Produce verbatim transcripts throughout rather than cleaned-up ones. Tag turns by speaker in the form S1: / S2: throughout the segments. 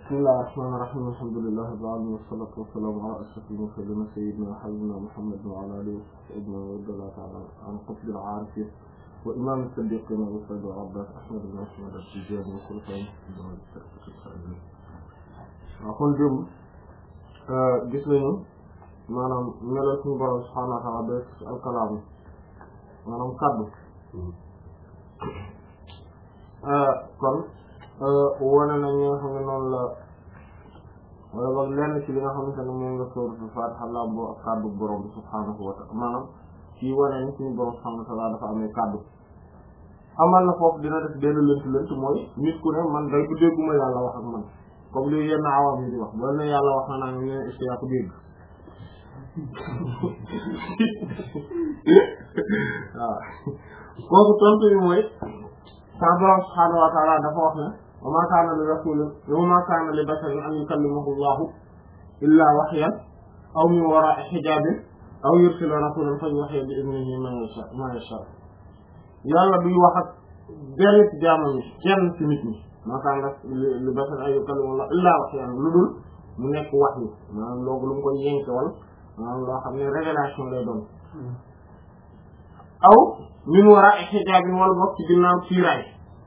S1: bismillahir rahmanir rahim alhamdulillahi rabbil alamin wassalatu wassalamu ala ashrafil mursalin sayyidina wa habibina muhammadin wa ala alihi wa sahbihi wa radiyallahu ta'ala an qutbil arifin wa imam as-siddiqin wa sayyid rabbah ahmad ibn ahmad al-tijani wa khulafa'ih wa kon jëm gis nañu maanaam melal suñu borom subhanahu wa ta'ala ba al-kalam maanaam kaddu kon wane nañ ñi nga xam ne noonu la wala boog lenn ci li nga xamante ne moom la sóoratul Faatiha lamboo ak kaddu borom bi subhaanahu wa ta'ala maanaam ci wane ni suñu borom subhaanahu wa ta'ala dafa amee kaddu amal na foofu dina def benn lënt lënt mooy nit ku ne man day bu dégguma yàlla wax ak man comme li yenn awam yi di wax boo ne yàlla wax na naa ñu ne est-ce que yaa ko dégg waaw kooku tontu bi mooy sa borom subhaanahu wa ta'ala dafa wax ne wa ma kaana li rasulin wa ma kaana li basharin an yukallimahu Allahu illa wahyan aw min wara'i hijabin aw yursila rasulan fa yuhyi bi idnihi ma yasha ma yasha yàlla duy wax ak benn ci jaamam yi kenn ci nit ñi ma kaana li basharin an yukallimahu Allahu illa wahyan lu dul mu nekk wax yi maanaam loolu lu mu koy yénke wal maanaam loo xam ne révélation lay doon aw min wara'i hijabin wala bokk ci ginnaaw siiraay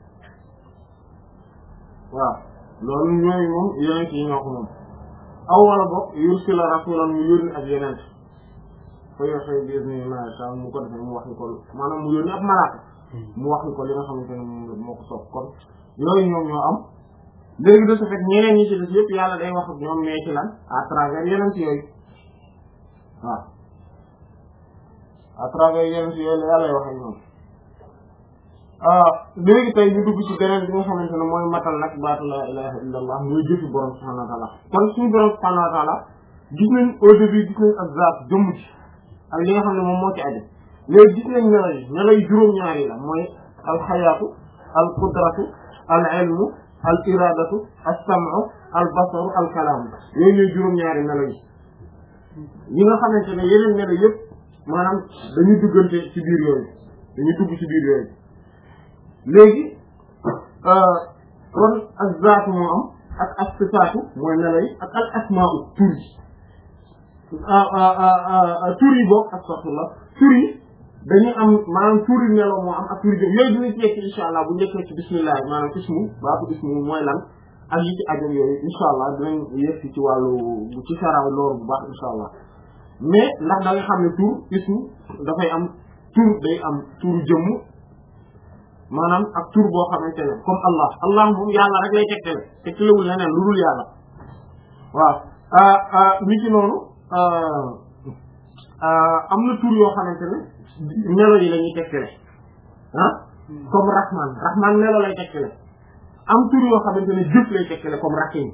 S1: waaw loolu ñooy moom yeneen yi ñoo ko moom aw wala bokk yursila rasulan mu yónni ak yeneen fa yoxee biir ni ma sa mu ko defee mu wax ni ko maanaam mu yónni ab malaaka mu wax ni ko li nga xamante ne moom moo ko soob kon yooyu ñoom ñoo am léegi de ce fait ñeneen ñi ci def yëpp yàlla day wax ak ñoom mais ci lan à travers yeneen ci yooyu waaw à travers yeneen ci yooyu la yàlla wax ak ñoom léegi tey ñu dugg ci beneen bi nga xamante ne mooy matal nag baatu la ilaha illa allah muy jëfi borom subhanahu wa ta'ala kon suñu borom subhanahu wa ta'ala gis nañ au début gis nañ ak zaat jëmm ci ak li nga xam ne moom moo ci aju léegi gis nañ melo yi melo yi juróom-ñaar yi la mooy alxayaatu al qudratu al ilmu al iradatu as sam'u al basaru al kalaamu yooyu ñooy juróom-ñaari melo yi yi nga xamante ne yeneen melo yëpp maanaam dañuy duggante ci biir yooyu dañuy dugg ci biir yooyu léegi kon ak zaatu moo am ak ak sifaatu mooy melo yi ak al asmaa'u tur yi tur yi boobu astaghfirullah tur yi dañuy am maanaam tur yi melo moo am ak tur yi yooyu dinañ ci yegg insha allah bu njëkkee ci bismillah maanaam ismu baatu ismu mooy lan ak yi ci ajam yooyu insha allah dinañ yegg ci wàllu ci saraaw loolu bu baax insha allah mais ndax da nga xam ne tur ismu dafay am tur day am turu jëmm maanaam ak tur boo xamante ne comme allah allah moom yàlla rek lay tegtale tegtalewul leneen lu dul yàlla waaw nit ki noonu am na tur yoo xamante ne melo yi la ñuy tegtale ah comme rahman rahman melo lay tegtale am tur yoo xamante ne jëf lay tegtale comme rahim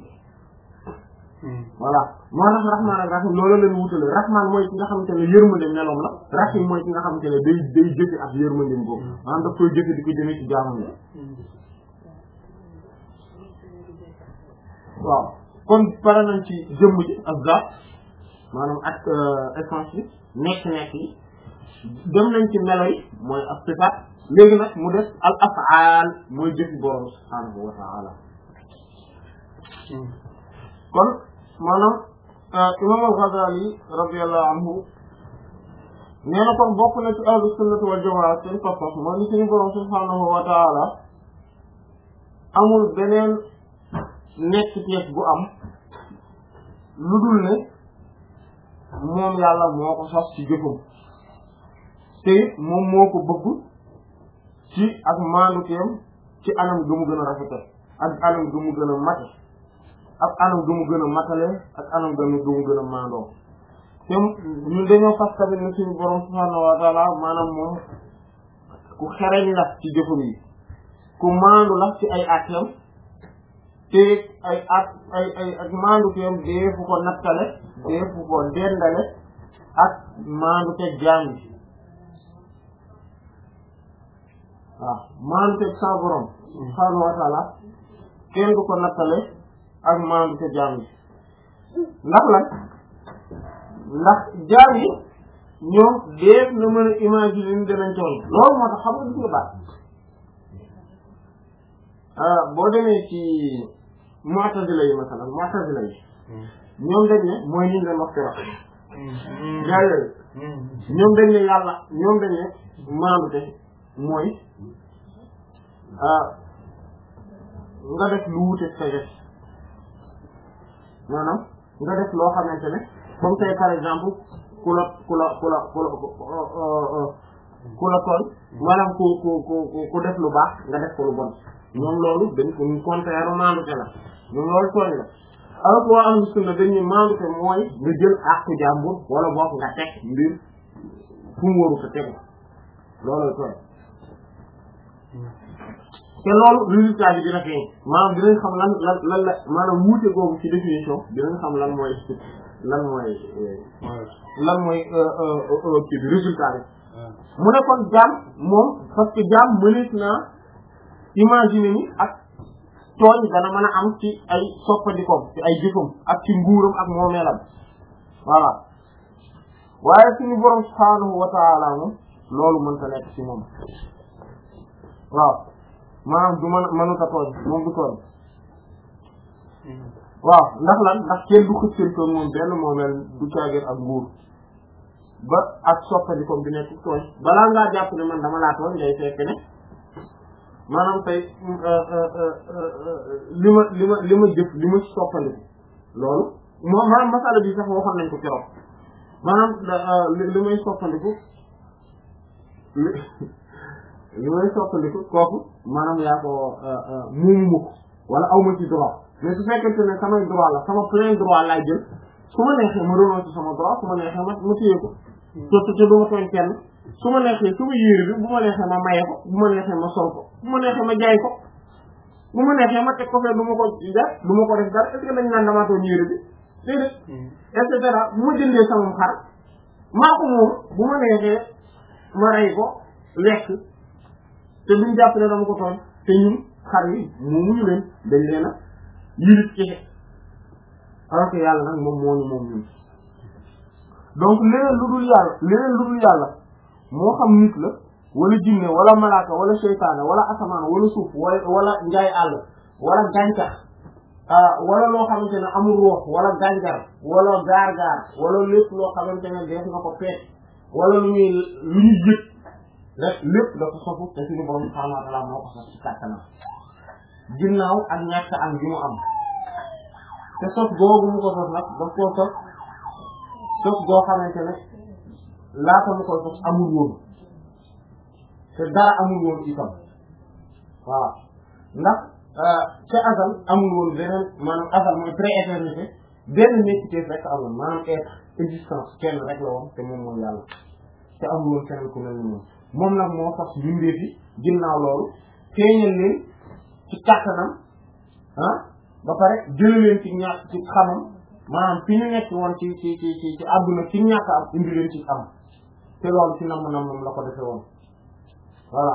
S1: voilà moo tax rahman ak rahim loolu leen wutale rahman mooy ki nga xamante ne yërmande meloom la rahim mooy ki nga xamante ne day day jëfe ak yërmandeem boobu maanaam daf koy jëfe di ko jëmee ci jaamam la waaw kon pare nañ ci jëmm ji ak zaat maanaam ak essence bi nekk-nekk yi dem nañ ci melo yi mooy ak sifaat léegi nag mu def al afaal mooy jëfi borom subhaanahu wa ta'ala kon maanaam imam al-Ghazali radiyallahu anhu nee na kon bokk na ci ahlu sunnati wal jamaa seen pas-pas mooy ni suñu borom subhaanahu wa ta'ala amul beneen nekk teef bu am lu dul ne moom yàlla moo ko sos ci jëfam te moom moo ko bëgg ci ak maanduteem ci anam gu mu gën a rafete ak anam gu mu gën a mate ak anam gu mu gën a matale ak anam gu mu gën a maandoo te ñun dañoo fas tamit ne suñu borom subhaanahu wa ta'ala maanaam moom ku xereñ la ci jëfam yi ku maandu la ci ay atem te ay at ay ay ak maandu teem deefu ko nattale deefu ko dendale ak maandu te jaam yi waaw maandu te sa borom subhaanahu wa ta'ala kenn du ko nattale ak maandu te jaam yi ndax lan ndax jaam yi ñoom deef na mën a imaginer ni danañ toll loolu moo tax xam nga gis nga baax boo demee ci mu'tazila yi masalan mu'tazila yi ñoom dañ ne mooy ñu leen wax keroog gaa yooyu ñoom dañ ne yàlla ñoom dañ ne maandute mooy nga def lu wute sagesse maanaam nga def loo xamante ne comme tey par exemple ku la ku la ku la ku la ku la tooñ maanaam ku ku ku ku def lu baax nga def ko lu bon ñoom loolu dañ ko contraire maandute la ñoom loolu tooñ la alors que waa ahlu sunna dañ ne maandute mooy nga jël àqu jàmbur wala boog nga teg mbir fu mu waru ko tegu loolu tooñ te loolu résultat bi dina feeñ maanaam dinañ xam lan lan lan la maanaam wuute googu ci définition dinañ xam lan mooy lan mooy lan mooy kii bi résultat bi mu ne kon jaam moom parce que jaam mënees naa imaginer ni ak tooñ dana mën a am ci ay soppandikoom ci ay jëfam ak ci nguuram ak moomeelam voilà waaye suñu borom subhaanahu wa ta'ala moom loolu mënta nekk ci moom waaw maanaam du mën mënuta tooñ moom du tooñ waaw ndax lan ndax kenn du xëccël ko moom benn moomeel du caagir ak nguur ba ak soppandikoom di nekk tooñ balaa ngaa jàpp ne man dama laa tooñ ngay fekk ne maanaam tey li ma li ma li ma jëf li ma soppandiku loolu moom maanaam masala bi sax waxoon nañ ko keroog maanaam li may soppandiku li may soppandiku kooku maanaam yaa ko muumu ma ko wala aw ma ci droit mais su fekkente ne samay droit la sama plein droit laay jël su ma neexee ma renoncer sama droit su ma neexee ma ma téye ko te te du ma tooñ kenn su ma neexee su ma yéere bi bu ma neexee ma maye ko bu ma neexee ma sol ko bu ma neexee ma jaay ko bu ma neexee ma teg ko fee du ma ko def du ma ko def dara est-ce que dañ naan damaa tooñ yéere bi déedéet et cetera bu ma jëndee sama xar maa ko moom bu ma neexee ma rey ko lekk te duñ jàpp ne dama ko tooñ te ñun xar yi moomuñu leen dañ leen a yilif ci alors que yàlla nag moom moo ñu moom ñun donc leneen lu dul yàlla leneen lu dul yàlla moo xam nit la wala jinne wala malaaka wala seytaane wala asamaan wala suuf wala wala njaay àll wala gàncax wala loo xamante ne amul ruux wala gànjar wala gaar-gaar wala lépp loo xamante ne def na ko peet wala lu ñuy lu ñuy yëg rek lépp dafa sofu te suñu borom subhaanahu wa ta'aala moo ko sax ci kàttanam ginnaaw ak ñàkk am gi mu am te sos googu mu ko sos nag daf koo sos sos goo xamante ne laata mu koy sos amul woon te dara amul woon itam voilà ndax ca azal amul woon beneen maanaam azal mooy pré-éternité benn nekkiteef rek amoon maanaam être existence kenn rek la woon te moom mooy yàlla te amul woon keneen ku mel ni moom moom nag moo sos bindee fi ginnaaw loolu feeñal leen ci kàttanam ah ba pare jël leen ci ñàkk ci xamam maanaam fi ñu nekk woon ci ci ci ci ci àdduna ci ñàkk am indi leen ci am te loolu ci nam nam moom la ko defee woon voilà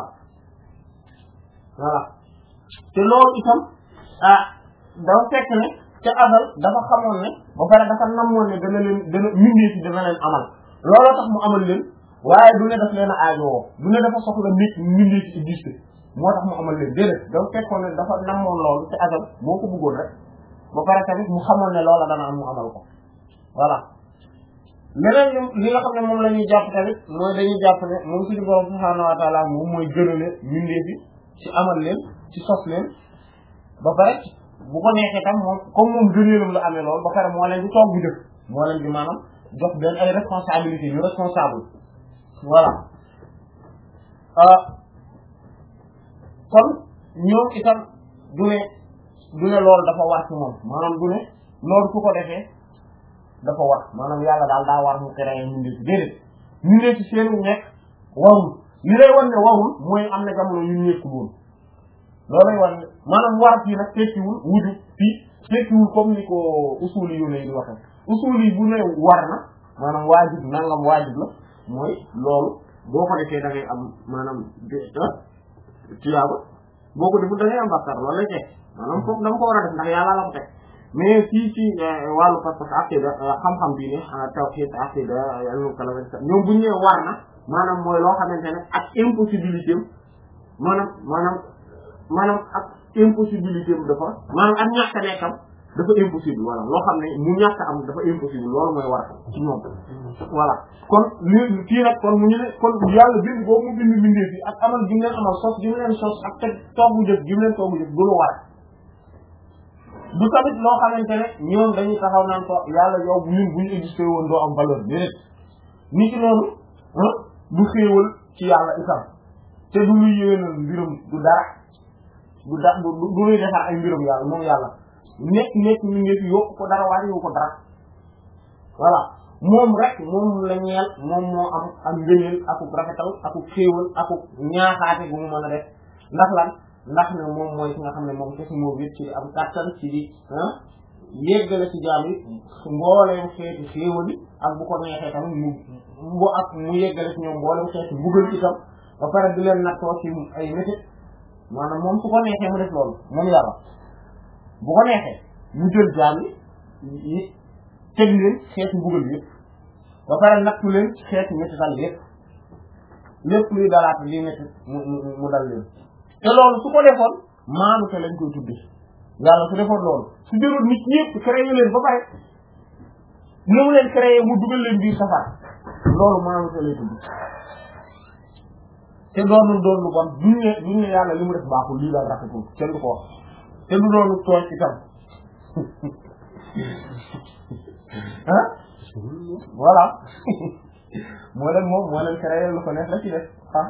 S1: voilà te loolu itam ah dafa fekk ne ca azal dafa xamoon ne ba pare dafa namoon ne dana leen dana mindee ci dana leen amal looloo tax mu amal leen waaye du ne daf leen a aajowoo du ne dafa soxla nit mindee ci existe moo tax mu amal leen déedéet dafa fekkoon ne dafa namoon loolu ca azal moo ko bëggoon rek ba pare tamit mu xamoon ne loola dana am mu amal ko voilà leneen li nga xam ne moom la ñuy jàpp tamit mooy dañuy jàpp ne moom suñu borom subhaanahu wa ta'ala moom mooy gënale mindee fi ci amal leen ci sos leen ba pare bu ko neexee tam moom comme moom gëneelam la amee loolu ba pare moo leen di toog bu def moo leen di maanaam jox benn ay responsabilités yu responsable voilà kon ñoom itam du ne du ne loolu dafa war ci moom maanaam du ne loolu su ko defee dafa war maanaam yàlla daal daa war mu créé ñu ngi ci déedéet ñu ne ci seen nekk warul li lay wan ne warul mooy am na jamono yu nekkul woon loolu lay wan ne maanaam war fii nag tekkiwul wuju fii tekkiwul comme ni ko usuli yu lay di waxe usuli bu ne war na maanaam waajib nangam waajib la mooy loolu boo ko defee da ngay am maanaam tiyaaba boo ko deful da ngay am bàkkaar loolu lay teg maanaam foofu dama ko war a def ndax yàlla la ko teg mais fii ci wàllu pas-pas aqida xam-xam bii ne tawhid aqida ilmu kalam ñoom bu ñu nee war na maanaam mooy loo xamante ne ak impossibilité maanaam maanaam maanaam ak impossibilité am dafa maanaam ak ñàkk a nekkam dafa impossible voilà loo xam ne mu ñàkk am dafa impossible loolu mooy war ci ñoom voilà kon li kii nag kon mu ñu ne kon yàlla bind boobu mu bind bindee fi ak amal gi mu leen amal sos gi mu leen sos ak teg toogu jëf gi mu leen toogu jëf du lu war du tamit loo xamante ne ñoom dañuy taxaw naan ko yàlla yow ñun bu ñu existé woon doo am valeur déedéet ni ki noonu du xéewal ci yàlla itam te du luy yéwénal mbirum du dara du da du du luy defar ay mbirum yàlla moom yàlla nekk nekk ñu ngi fi yokk ko dara wàññiwu ko dara voilà moom rek moom la ñeel moom moo am ak ngëneel akuk rafetal akuk xéewal akuk ñaaxaate gu mu mën a def ndax lan ndax ne moom mooy ki nga xam ne moom kese moo wét ci am kàttan ci di yeggale ci jaam yi mbooleem xeeti xéewal yi ak bu ko neexee tamit mu mbo ak mu yeggale ci ñoom mbooleem xeeti buggal itam ba pare di leen nattoo ci ay métit maanaam moom su ko neexee mu def loolu moom yàlla bu ko neexee mu jël jaam yi teg leen xeeti mbugal yëpp ba pare nattu leen ci xeeti métital yëpp lépp luy dalaat li métit mu mu dal leen te loolu su ko defoon maanu te lañ koy tudde yàlla su defoon loolu su jëloon nit ñëpp créé leen ba pare ni mu leen créé mu dugal leen biir safar loolu maanu te lay tudde te doonul doon lu bon duñ ne duñ ne yàlla li mu def baaxul lii daal rafetul kenn du ko wax te du doonu tooñ itam ah voilà moo leen moom moo leen créé lu ko neex la ci def ah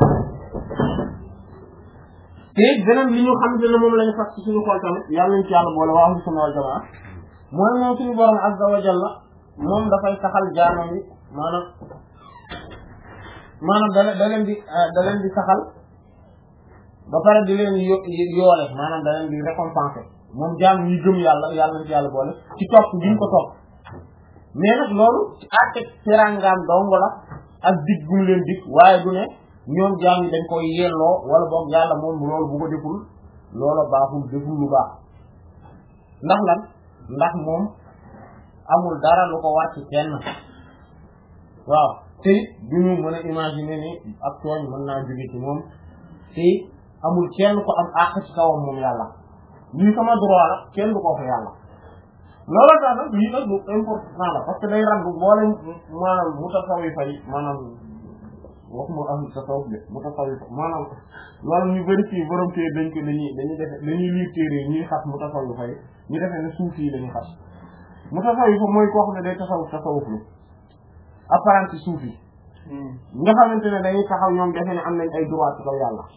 S1: te beneen li ñu xamante ne moom lañu fas ci suñu xol tamit yàlla nañ ci yàlla boole waa ahlu sunna wal jamaa mooy moom suñu borom azza wa jalla moom dafay saxal jaamam yi maanaam maanaam da da leen di da leen di saxal ba pare di leen yo yoole maanaam da leen di récompenser moom jaam yi gëm yàlla yàlla nañ ci yàlla boole ci topp gi ñu ko topp mais nag loolu ci àtte terangaam dong la ak dig bu mu leen dig waaye du ne ñoom jaam yi dañ koy yelloo wala boog yàlla moom loolu bu ko deful loola baaxul deful lu baax ndax lan ndax moom amul dara lu ko war ci kenn waaw te du ñu mën a imaginer ni ak tooñ mën naa jóge ci moom te amul kenn ko am àq ci kawam moom yàlla lii sama droit la kenn du ko fa yàlla loolu tax nag lii nag lu important la parce que day ragg boole maanaam mu tasawi fay maanaam waxuma ahlu tasawuf de mu tasawuf maanaam loolu ñu bëri fii borom téere dañ ko dañuy dañuy defe dañuy liir téere ñuy xas mu tasawuf fay ñu defee ne suuf yi lañuy xas mu tasawuf mooy koo xam ne day tasawuf tasawuf lu apparence suuf yi nga xamante ne dañuy taxaw ñoom defe ne am nañ ay droit ci kaw yàlla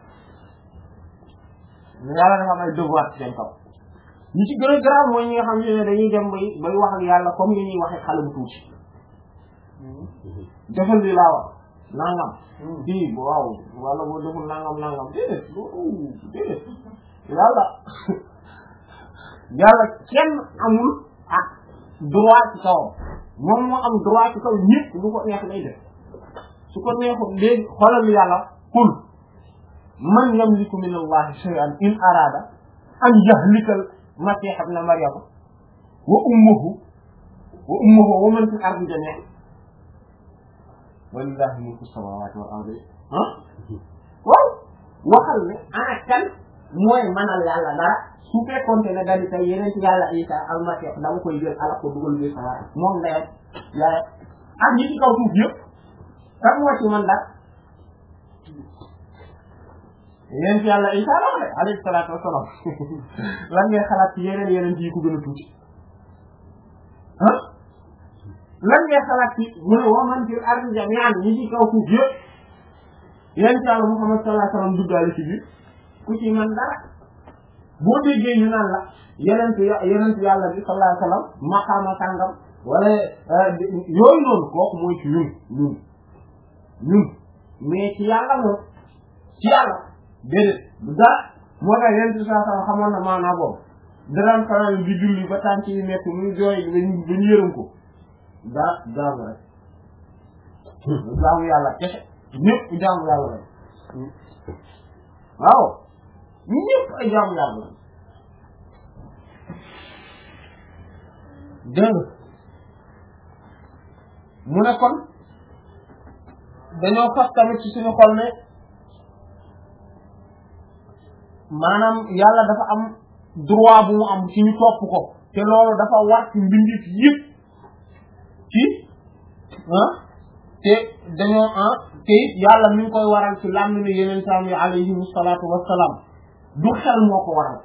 S1: yàlla dafa am ay devoir ci seen kaw ñi ci gën a grave mooy ñi nga xam ne dañuy dem bay bay wax ak yàlla comme ni ñuy waxee xale bu tuuti defal li laa wax nangam bii waaw wala boo deful nangam nangam déedéet loolu déedéet yàlla yàlla kenn amul ak droit ci kawam moom moo am droit ci kaw ñëpp lu ko neex lay def su ko neexul léegi xoolal yàlla qul man yamliku min allahi shay'an in arada an yahlikal masih ibn maryam wa ummuhu wa ummuhu wa man fil ardi jami'an walillahi mulku samawati wal ardi ah waaw waxal ne ana kan mooy manal yàlla dara su fekkoonte ne daal di tey yeneen ci yàlla Isa al-Masih dama koy jël ala ko dugal bi sama moom ndeyam yaay ak ñi ci kaw suuf yëpp kan moo ci man dara yeneen ci yàlla Isa la de alayhi salaatu wasalaam lan ngay xalaat ci yeneen yeneen yi ko gën a tuuti ah lan ngay xalaat ci mu ne wa man fil ardi jami'an ñi ci kaw suuf yëpp yeneen ci yàlla Muhammad sallallahu alayhi wasallam duggaale ci biir ku ci man dara boo déggee ñu naan la yeneen yeneen yàlla bi sallallahu alayhi wasallam maqaama sàngam wala yooyu noonu kooku mooy ci ñun ñun ñun mais ci yàlla moom ci yàlla déedéet du dara moo tax yeneen saa saa xamoon na maanaa boobu daraan fanaan di julli ba tànk yi nekk muy jooy dañu dañu yërëm ko daa jaamu rek jaamu yàlla kese ñëpp jaamu yàlla rek waaw ñu ñëpp ay jaamu yàlla la dégg mu ne kon dañoo fas tamit ci suñu xol ne maanaam yàlla dafa am droit bu mu am ci ñu topp ko te loolu dafa war ci mbindeef yëpp ci ah te dañoo ah te it yàlla mi ngi koy waral ci làmmiñu yeneen saam yi alayhimu salaatu wassalaam du xel moo ko waral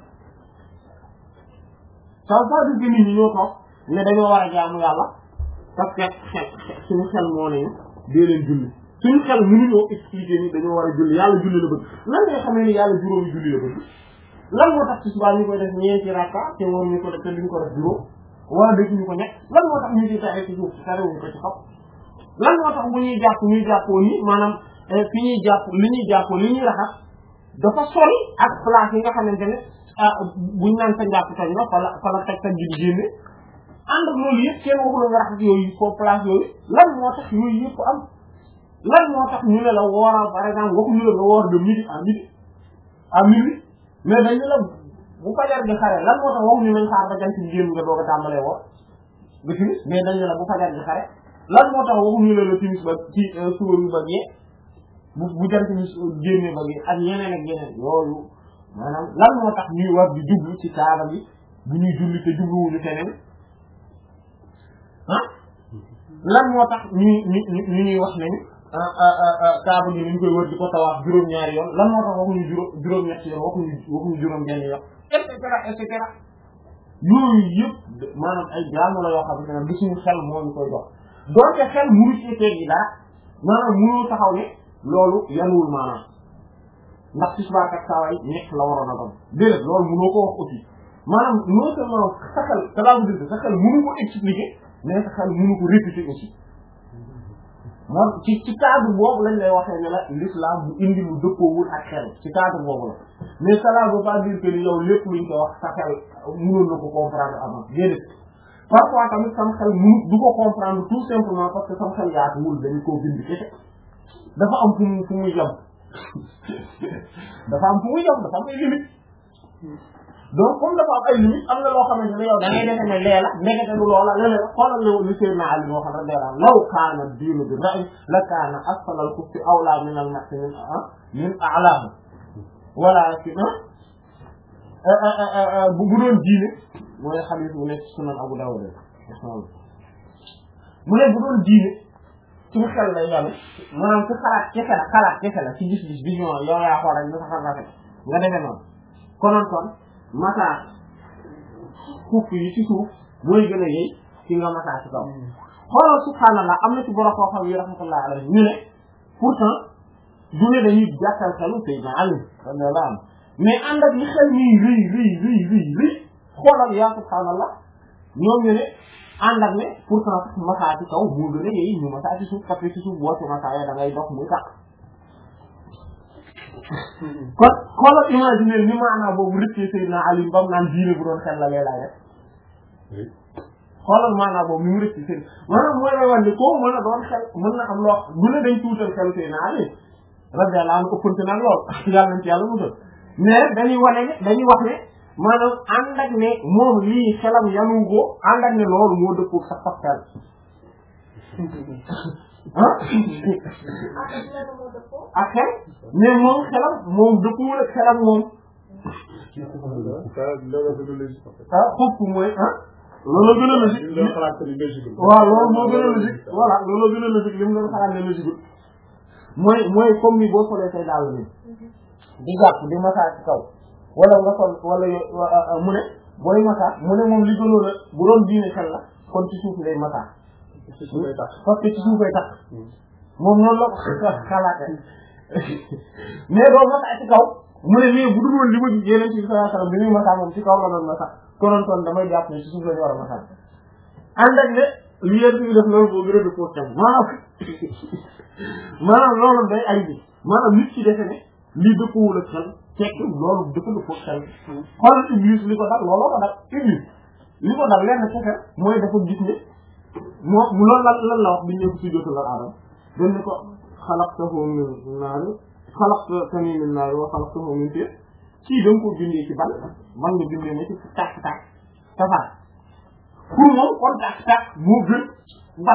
S1: ça veut pas dire que nit ñi ñoo toog ne dañoo war a jaamu yàlla parce que xel suñu xel moo ne dee leen julli suñu xel mënuñoo expliquer ni dañoo war a julli yàlla julli la bëgg lan ngay xamee ni yàlla juróomi julli la bëgg lan moo tax ci subaa ñu koy def ñeenti rakka te war ñu ko def te duñ ko def juróom wala def ñu ko ñett lan moo tax ñu ci tare ci suuf ci tare wuñ ko ci xaw lan moo tax bu ñuy jàpp ñuy jàppoo ni maanaam fi ñuy jàpp li ñuy jàppoo li ñuy raxas dafa sori ak place yi nga xamante ne buñ naan sa njàpp tañ la fala fala taj taj ji di génne ànd ak loolu yëpp kenn waxula nga raxas yooyu foofu place yooyu lan moo tax yooyu yëpp am lan moo tax ñu ne la wooral par exemple waxuñu la nga woor de midi à midi à minuit mais dañu la bu fajar gi xare lan moo tax waxuñu nañ xaar ba jant bi génn nga doog a tàmbalee woor ba timis mais dañu la bu fajar gi xare lan moo tax waxuñu la la timis ba ci suba bi ba gee bu bu jant bi génnee ba gee ak yeneen ak yeneen yooyu maanaam lan moo tax ñuy war di jublu ci kaaba bi bu ñuy julli te jubluwuñu feneen ah lan moo tax ñuy ñu ñu ñuy wax nañu kaaba gi ñu koy wër di ko tawaaf juróom-ñaari yoon lan moo tax waxuñu juróom juróom-ñetti yoon waxuñu waxuñu juróom-benn yoon et cetera et cetera yooyu yëpp maanaam ay jaamu la yoo xam ne du suñu xel moo ñu koy jox donc xel mënu ci teggi dara maanaam mënoo taxaw ne loolu yanuwul maanaam ndax ci suba ak saawaay nekk la waroon a doon déedéet loolu mënoo ko wax aussi maanaam non seulement sa xel sa laa bu dëgg sa xel mënu ko expliquer mais sa xel mënu ko réfuter aussi moom ci ci cadre boobu lañ lay waxee ne la l'islam bu indi lu dëppoowul ak xel ci cadre boobu la mais cela veut pas dire que ni yow lépp luñ ko wax sa xel mënoon na ko comprendre avant déedéet parfois tamit sam xel mënu du ko comprendre tout simplement parce que sam xel yaatuwul dañu koo bind kese dafa am fu mu fu muy yem dafa am fu muy yem dafa am ay limite donc comme dafa am ay limite am na loo xamante ne yow da ngay defe ne leela nekkate lu loola leneen xoolal lu li Seydina Ali moo xam ne deela law kaana diinu bi ra'y la kaana asfalal kuffi awlaa min al ma'si min min a'laahu walaakin bu bu doon diine mooy xadiis bu nekk sunan Abu Dawud mu ne bu doon diine ci xel lay yàlla maanaam ci xalaat kese la xalaat kese la ci gis-gis vision yow yaa xool rek nga xam rafet nga defee noonu konoon kon masaa suuf yi ci suuf mooy gën a yey ci nga masaa ci kaw xoolal subhaanallah am na ci borom koo xam yi rahmatullah alayhi ñu ne pourtant du ne dañuy jàkkal xelu Seydina Ali radiyallahu anhu mais ànd ak li xel ñuy rëy rëy rëy rëy rëy xoolal yaa subhaanallah ñoom ñu ne ànd ak ne pourtant sax masaa ci kaw moo gën a yey ñu masaa ci suuf parce que ci suuf boo ci masaa ya da ngay dox muy tàq kon xoolal imaginer ni maanaam boobu rëccee Seydina Ali ba mu naan diine bu doon xel la lee laay def xoolal maanaam boobu ni mu rëccee Seydina maanaam mooy lay wax ni koo mën a doon xel mën na am loo du ne dañ tuutal xel Seydina Ali radiyallahu anhu ëppante nag lool yàlla nañ ci yàlla musal mais dañuy wane ne dañuy wax ne maanaam ànd ak ne moom lii xelam yanu ko ànd ak ne loolu moo dëppoo sax sax xel ah ak xel mais moom xelam moom dëppoo ak xelam moom ah foofu mooy ah loolu gën a logique waaw loolu moo gën a logique voilà loolu gën a logique li mu doon xalaat ne logique mooy mooy comme ni boo solee say dàll ni di jàpp di masaa ci kaw wala nga sol wala mu ne booy masaa mu ne moom li gënoon a bu doon diine xel la kon ci suuf ngay masaa parce que ci suufay tax moom noonu la ko xalaate mais doo masaa ci kaw mu ne mais bu dul woon li ma gis yeneen ci sallallahu alayhi wasallam bi muy masaa moom ci kaw la doon masaa konoon kon damay jàpp ne ci suuf la ñu war a masaa ànd ak ne li yéen fi def loolu boo gën a dëppoo tam maanaam maanaam loolu day ay bi maanaam nit ci defe ne lii dëppwul ak xel fekk loolu dafa dëppoo xel xoolal Iblis li ko dal looloo ko dal Iblis li ko dal lenn kese mooy dafa gis ne moo mu loolu lan lan la wax bi ñëw si jotul ak Adam dañ ko xalaqtahu min naar xalaqtani min naar wa xalaqtahu min tiin kii da nga ko bindee ci ban man nga bindee ne ci tàkk tàkk safar pour moom kon tàkk tàkk moo gën ban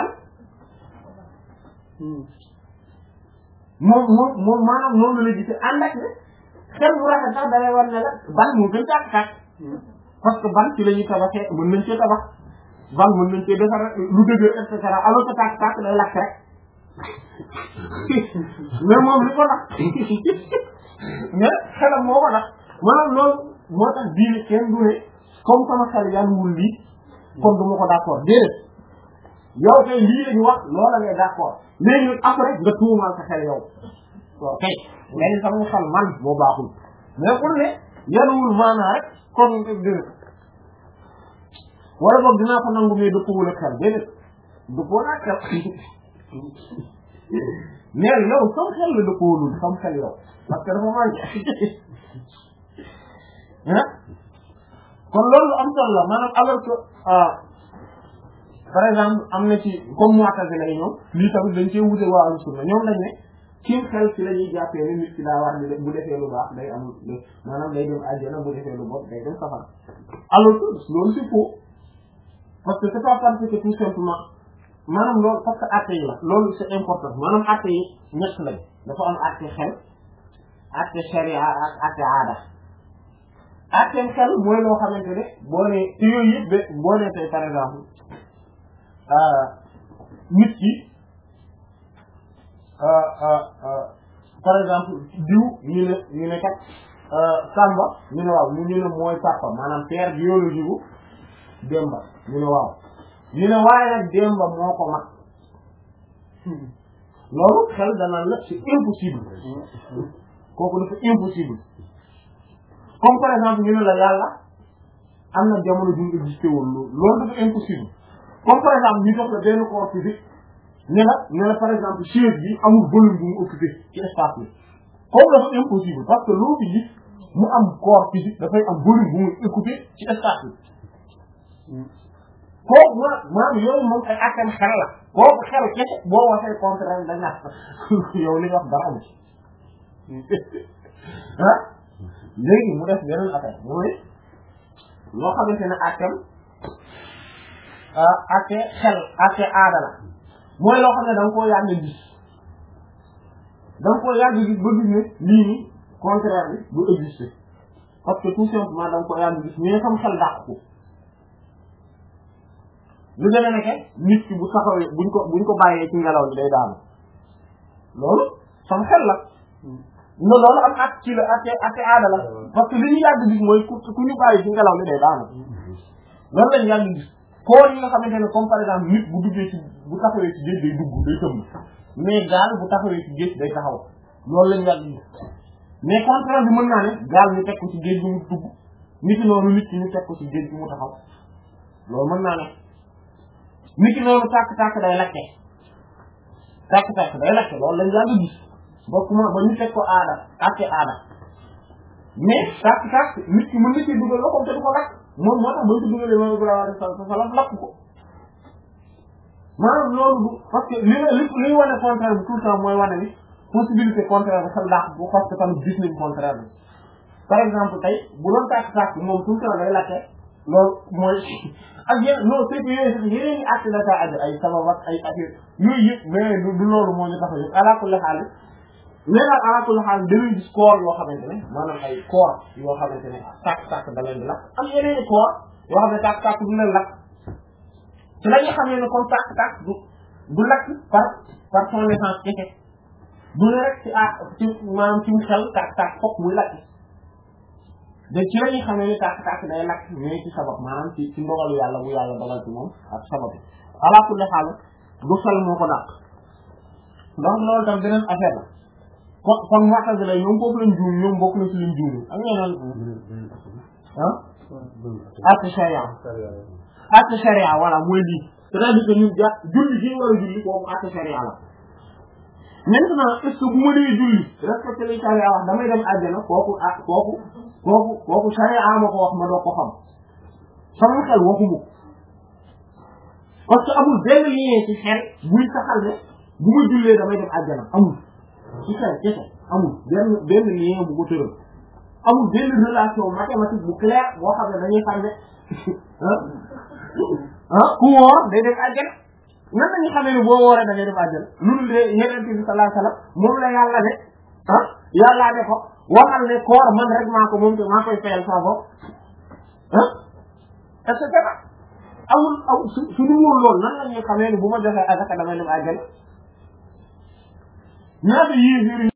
S1: moom moom moom maanaam noonu la gisee ànd ak ne xel bu rafet sax da lay war ne la ban moo gën tàkk-tàkk parce que ban ci la ñuy tabaxee mën nañ cee tabax ban mën nañ cee defar lu dëgër et cetera alors que tàkk-tàkk day lakk rek mais moom li ko tax mais xelam moo ko tax maanaam loolu moo tax diine kenn du ne comme sama xel yanuwul lii kon du ma ko d'accord déedéet yow tey lii la ñu wax loola ngay d'accord léegi nag après nga tuumal sa xel yow ok léegi sama xel man moo baaxul mais pour ne yanuwul maanaa rek kon déedéet wala boog dinaa ko nangu mais dëppwul ak xel déedéet dëppoo naa xel mais yow sama xel la dëppwulul sama xel yow parce que dafa manqué ah kon loolu am solo la maanaam alors que par exemple am na ci comme Mu'tazila lay ñoom lii tamit dañ cee wute waa ahlu sunna ñoom dañ ne ci xel ci la ñuy jàppee ne nit ki daa war di bu defee lu baax day am maanaam day dem àjjana bu defee lu bon day dem safara alors que loolu c'est faux parce que c'est pas parce que tout simplement maanaam loolu parce que acte yi la loolu c'est important maanaam acte yi ñett lañ dafa am acte xel acte sharia ak acte aada acte xel mooy loo xamante ne boo nee ci yooyu yëpp de boo nee tey par exemple nit ki par exemple diw ñu ne ñu ne kat Samba ñu ne waaw ñu ne mooy papa maanaam père biologique bu Demba ñu ne waaw ñu ne waaye nag Demba moo ko mag loolu xel dana la c'est impossible kooku dafa impossible comme par exemple ñu ne la yàlla am na jamono ju ñu existé woon loolu dafa impossible comme par exemple ñu jox la benn corps physique ne la ne la par exemple chaise bi amul volume bu mu occupé ci espace bi kooku dafa impossible parce que loo fi gis mu am corps physique dafay am volume bu mu occupé ci espace bi kooku ma maanaam yooyu moom ay akam xel la kooku xel kese boo waxee contraire da nga yow li nga wax dara amu ci ah léegi mu def beneen affaire mooy loo xamante ne akam ate xel ate aada la mooy loo xam ne da nga koo yàgg gis da nga koo yàgg gis ba gis ne lii ni contraire bi bu exister parce que tout simplement da nga koo yàgg gis mais sam xel dàq ko lu demee ne nit ki bu taxawee buñ ko buñ ko bàyyee ci ngelaw li day daanu loolu sam xel la no loolu am at ci la ate ate aada la parce que li ñu yàgg gis mooy ku ku ñu bàyyi ci ngelaw li day daanu loolu lañ yàgg gis koor yi nga xamante ne comme par exemple nit bu duggee ci bu taxawee ci géej day dugg day tëmb mais gaal bu taxawee ci géej day taxaw loolu lañ yàgg gis mais contraire bi mën naa ne gaal ñu teg ko ci géej bi mu dugg nit ki noonu nit ki ñu teg ko ci géej bi mu taxaw loolu mën naa ne nit ki noonu tàkk-tàkk day lakke tàkk-tàkk day lakke loolu lañ yàgg gis ba kuma ba ñu teg ko aada atte aada mais tàkk-tàkk nit ki mën na ci dugal loxoom te du ko lakk moom moo tax ba ñu ci dugalee moom Ibrahima sallallahu alayhi wa sallam lakk ko maanaam loolu du parce que li li li wane contraire bi tout le temps mooy wane ni possibilité contraire bi xel dàq bu parce que tamit gis nañ contraire bi par exemple tey bu doon tàkk-tàkk moom tout le temps day lakke loolu mooy ak yéen non c'est que yooyu sax yeneen i acte la taa aju ay sabab ak ay affaire yooyu yëpp mais du du loolu moo ñu tax a yëpp ala kulli xaal mais nag ala kulli xaal dañuy gis koor yoo xamante ne maanaam ay koor yoo xamante ne tàkk-tàkk da leen di lakk am yeneen i koor yoo xam ne tàkk-tàkk du leen lakk ci la ñu xamee ne comme tàkk-tàkk du du lakk par par son essence kese du ne rek ci ah ci maanaam ci xel tàkk-tàkk fokk muy lakk de ci la ñuy xamee ne tàkk-tàkk day lakk mais ci sabab maanaam ci ci ndogalu yàlla bu yàlla dogal ci moom ak sabab bi ala kulli xaal du xel moo ko dàq donc loolu tam beneen affaire la kon kon Mu'tazila ñoom foofu lañ juum ñoom bokk na ci liñ juum ak ñeneen ah acte sharia acte sharia voilà mooy lii c'est-à-dire que ñun ja julli gi war a julli kooku acte sharia la maintenant est-ce que bu ma dee julli respecté li sharia wax damay dem àjjana kooku ah kooku kooku kooku sharia ma ko wax ma doo ko xam sama xel waxuma parce que amul benn lien ci xel buy saxal ne bu ma jullee damay dem àjjana amul ci xel kese amul benn benn lien bu ko tëral amul benn relation mathématique bu clair boo xam ne dañuy xam ne ah ku woor day def àjjana nan la ñu xamee ne boo wooree da ngay def àjjana loolu de Yonent bi sallallahu alayhi wasallam moom la yàlla ne ah yàlla ne ko waxal ne koor man rek maa ko moom te maa koy fayal sama bopp ah et cetera amul aw su suñu woon loolu nan la ñuy xamee ne bu ma joxee azaka damay dem àjjana ñaata yéeféer